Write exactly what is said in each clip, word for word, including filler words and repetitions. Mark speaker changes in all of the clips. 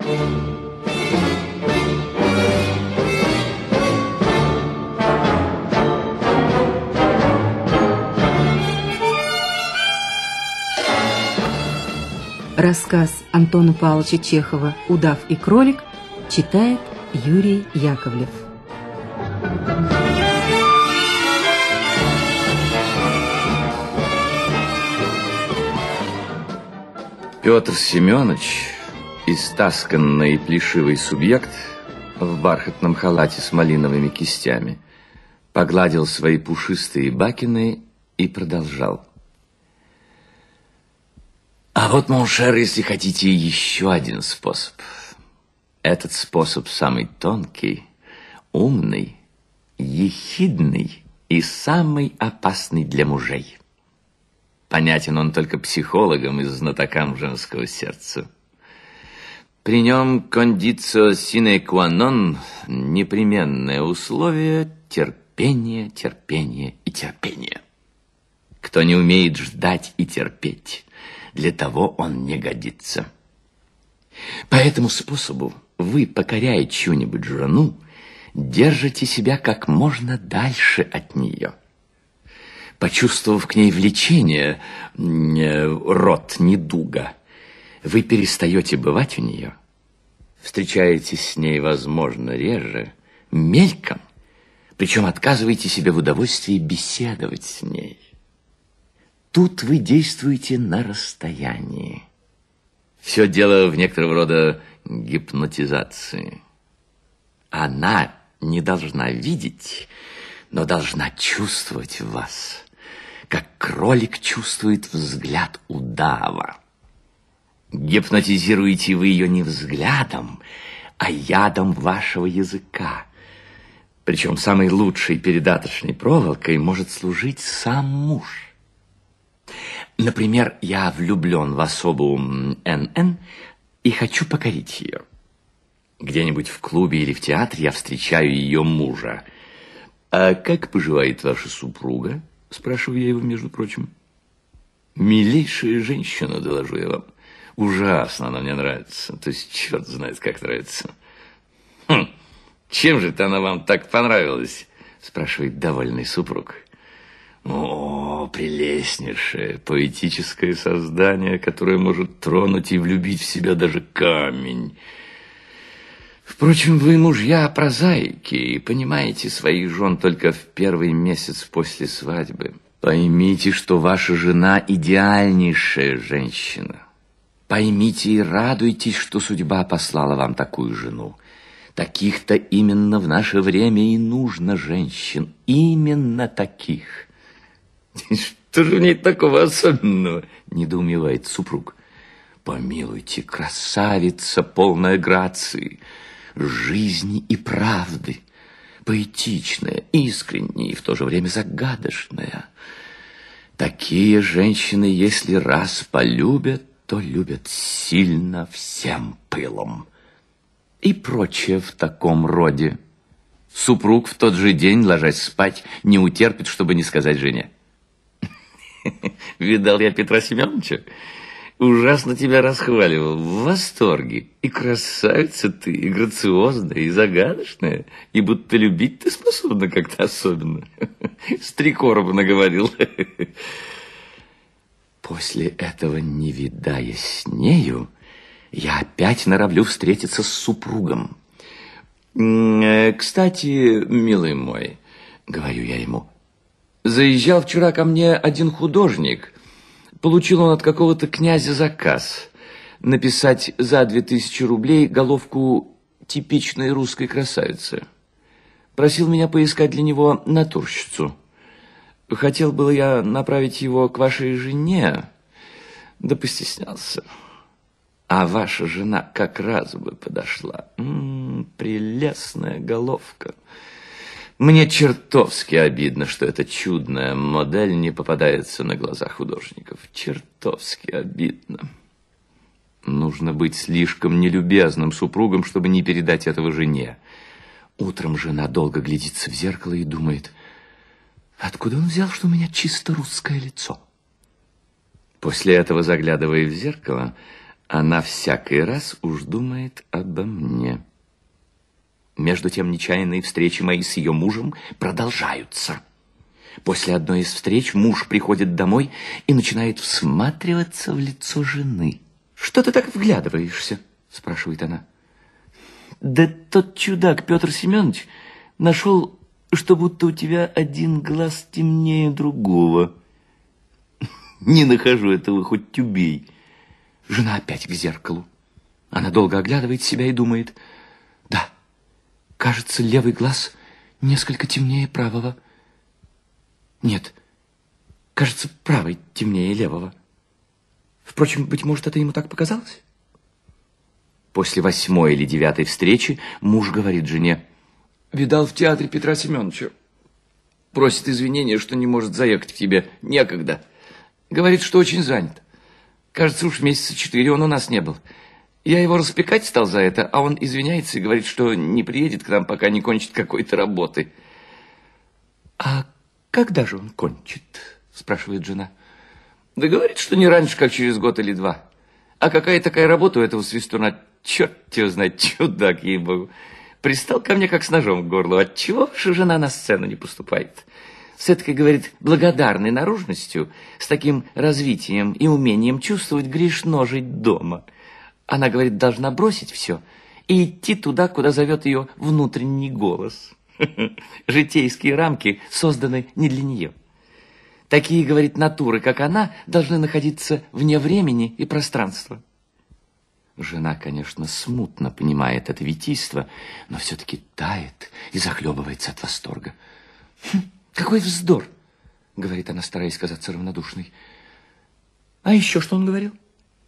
Speaker 1: Рассказ Антона Павловича Чехова «Удав и кролик» читает Юрий Яковлев.
Speaker 2: Петр Семенович, истасканный и плешивый субъект в бархатном халате с малиновыми кистями, погладил свои пушистые бакины и продолжал. А вот, моншер, если хотите, еще один способ. Этот способ самый тонкий, умный, ехидный и самый опасный для мужей. Понятен он только психологам и знатокам женского сердца. При нем кондицио sine qua non, непременное условие терпения, терпения и терпения. Кто не умеет ждать и терпеть, для того он не годится. По этому способу вы, покоряя чью-нибудь жену, держите себя как можно дальше от нее. Почувствовав к ней влечение, род недуга, вы перестаете бывать у нее, встречаетесь с ней, возможно, реже, мельком, причем отказываете себе в удовольствии беседовать с ней. Тут вы действуете на расстоянии. Все дело в некоторого рода гипнотизации. Она не должна видеть, но должна чувствовать вас, как кролик чувствует взгляд удава. Гипнотизируете вы ее не взглядом, а ядом вашего языка. Причем самой лучшей передаточной проволокой может служить сам муж. Например, я влюблен в особу эн эн и хочу покорить ее. Где-нибудь в клубе или в театре я встречаю ее мужа. «А как поживает ваша супруга?» – спрашиваю я его, между прочим. «Милейшая женщина, доложу я вам. Ужасно она мне нравится. То есть, черт знает, как нравится». «Хм, чем же-то она вам так понравилась?» – спрашивает довольный супруг. О, прелестнейшее, поэтическое создание, которое может тронуть и влюбить в себя даже камень. Впрочем, вы, мужья, прозаики, и понимаете своих жен только в первый месяц после свадьбы. Поймите, что ваша жена идеальнейшая женщина. Поймите и радуйтесь, что судьба послала вам такую жену. Таких-то именно в наше время и нужно женщин, именно таких. Что же в ней такого особенного? Недоумевает супруг. Помилуйте, красавица, полная грации, жизни и правды, поэтичная, искренняя и в то же время загадочная. Такие женщины, если раз полюбят, то любят сильно, всем пылом. И прочее в таком роде. Супруг в тот же день, ложась спать, не утерпит, чтобы не сказать жене. Видал я Петра Семеновича? Ужасно тебя расхваливал, в восторге. И красавица ты, и грациозная, и загадочная, и будто любить ты способна как-то особенно. С три короба наговорил. После этого, не видаясь с нею, я опять норовлю встретиться с супругом. Кстати, милый мой, говорю я ему, заезжал вчера ко мне один художник. Получил он от какого-то князя заказ написать за две тысячи рублей головку типичной русской красавицы. Просил меня поискать для него натурщицу. Хотел было я направить его к вашей жене, да постеснялся. А ваша жена как раз бы подошла. М-м, прелестная головка. Мне чертовски обидно, что эта чудная модель не попадается на глаза художников. Чертовски обидно. Нужно быть слишком нелюбезным супругом, чтобы не передать этого жене. Утром жена долго глядится в зеркало и думает, откуда он взял, что у меня чисто русское лицо? После этого, заглядывая в зеркало, Она всякий раз уж думает обо мне. Между тем нечаянные встречи мои с ее мужем продолжаются. После одной из встреч муж приходит домой и начинает всматриваться в лицо жены. «Что ты так вглядываешься?» – спрашивает она. «Да тот чудак Петр Семенович нашел, что будто у тебя один глаз темнее другого. Не нахожу этого, хоть убей». Жена опять к зеркалу. Она долго оглядывает себя и думает: да, кажется, левый глаз несколько темнее правого. Нет, кажется, правый темнее левого. Впрочем, быть может, это ему так показалось? После восьмой или девятой встречи муж говорит жене: видал в театре Петра Семеновича. Просит извинения, что не может заехать к тебе. Некогда. Говорит, что очень занят. Кажется, уж месяца четыре он у нас не был. Я его распекать стал за это, а он извиняется и говорит, что не приедет к нам, пока не кончит какой-то работы. А когда же он кончит? Спрашивает жена. Да говорит, что не раньше, как через год или два. А какая такая работа у этого свистуна? Черт его знает, чудак, ей-богу. Пристал ко мне, как с ножом к горлу. Отчего же жена на сцену не поступает? С этой, говорит, благодарной наружностью, с таким развитием и умением чувствовать, грешно жить дома. Она, говорит, должна бросить все и идти туда, куда зовет ее внутренний голос. Житейские рамки созданы не для нее. Такие, говорит, натуры, как она, должны находиться вне времени и пространства. Жена, конечно, смутно понимает это витийство, но все-таки тает и захлебывается от восторга. Хм, какой вздор, говорит она, стараясь казаться равнодушной. А еще что он говорил?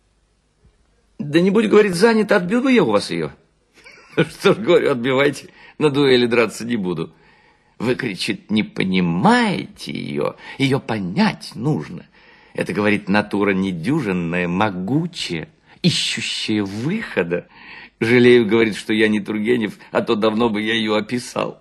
Speaker 2: Да не будь, говорит, занят, отбил бы я у вас ее. Что ж, говорю, отбивайте, на дуэли драться не буду. Вы, кричит, не понимаете ее, ее понять нужно. Это, говорит, натура недюжинная, могучая, ищущая выхода. Жалею, говорит, что я не Тургенев, а то давно бы я ее описал.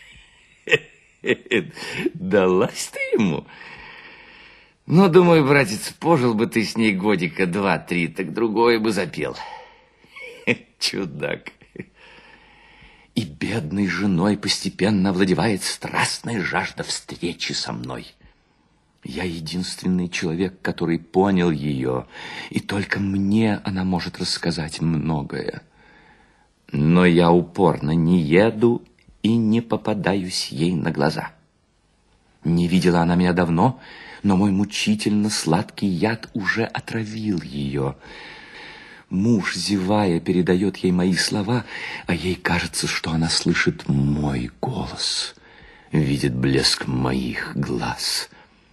Speaker 2: Далась ты ему? Ну, думаю, братец, пожил бы ты с ней годика два-три, так другое бы запел. Чудак. И бедной женой постепенно овладевает страстная жажда встречи со мной. Я единственный человек, который понял ее, и только мне она может рассказать многое. Но я упорно не еду и не попадаюсь ей на глаза. Не видела она меня давно, но мой мучительно сладкий яд уже отравил ее. Муж, зевая, передает ей мои слова, а ей кажется, что она слышит мой голос, видит блеск моих глаз.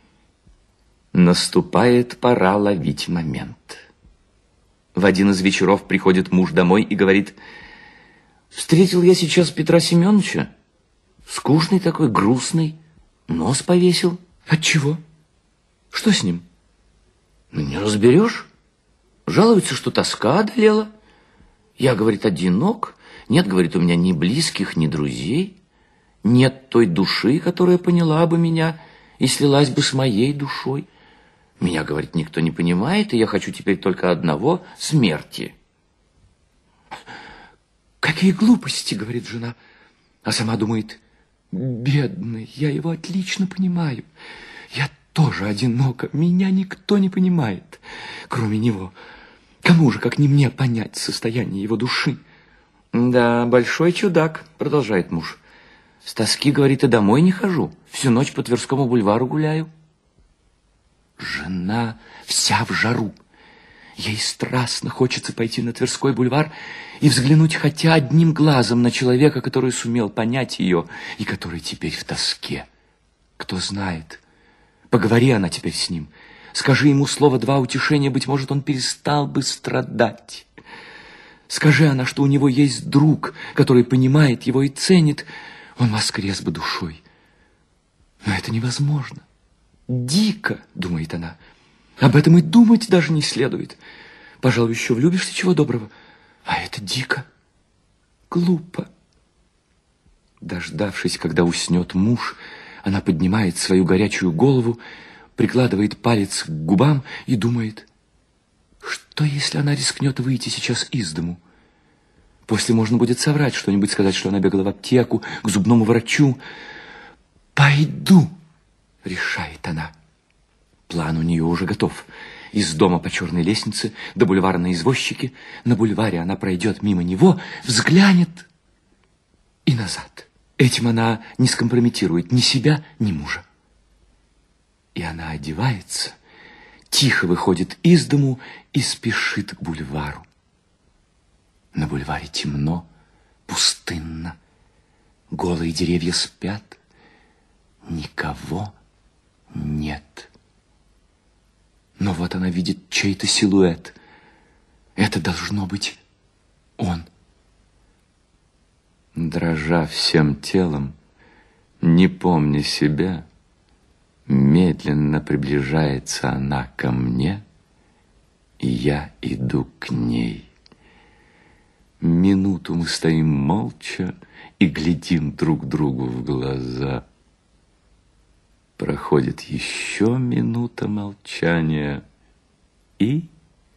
Speaker 2: Наступает пора ловить момент. В один из вечеров приходит муж домой и говорит: встретил я сейчас Петра Семеновича. Скучный такой, грустный, нос повесил. Отчего? Что с ним? Ну, не разберешь. Жалуется, что тоска одолела. Я, говорит, одинок. Нет, говорит, у меня ни близких, ни друзей. Нет той души, которая поняла бы меня и слилась бы с моей душой. Меня, говорит, никто не понимает, и я хочу теперь только одного — смерти. Какие глупости, говорит жена. А сама думает: бедный, я его отлично понимаю. Я тоже одинока, меня никто не понимает, кроме него. Кому же, как не мне, понять состояние его души? Да, большой чудак, продолжает муж. С тоски, говорит, и домой не хожу. Всю ночь по Тверскому бульвару гуляю. Жена вся в жару. Ей страстно хочется пойти на Тверской бульвар и взглянуть хотя одним глазом на человека, который сумел понять ее и который теперь в тоске. Кто знает, поговори она теперь с ним, скажи ему слово-два утешения, быть может, он перестал бы страдать. Скажи она, что у него есть друг, который понимает его и ценит, он воскрес бы душой. Но это невозможно. Дико, думает она. Об этом и думать даже не следует. Пожалуй, еще влюбишься, чего доброго. А это дико, глупо. Дождавшись, когда уснет муж, она поднимает свою горячую голову, прикладывает палец к губам и думает: Что, если она рискнет выйти сейчас из дому? После можно будет соврать что-нибудь, сказать, что она бегала в аптеку, к зубному врачу. «Пойду», — решает она. План у нее уже готов. Из дома по черной лестнице до бульвара на извозчике. На бульваре она пройдет мимо него, взглянет и назад. Этим она не скомпрометирует ни себя, ни мужа. И она одевается, тихо выходит из дому и спешит к бульвару. На бульваре темно, пустынно. Голые деревья спят. Никого нет. Но вот она видит чей-то силуэт. Это должно быть он. Дрожа всем телом, не помня себя, медленно приближается она ко мне, и я иду к ней. Минуту мы стоим молча и глядим друг другу в глаза. Проходит еще минута молчания, и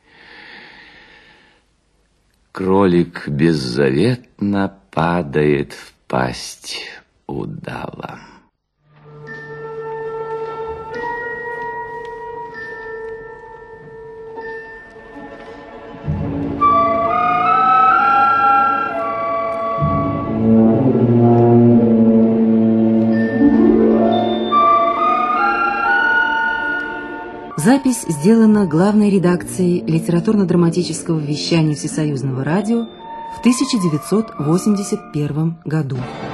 Speaker 2: кролик беззаветно падает в пасть удава.
Speaker 1: Запись сделана главной редакцией литературно-драматического вещания Всесоюзного радио в тысяча девятьсот восемьдесят первом году.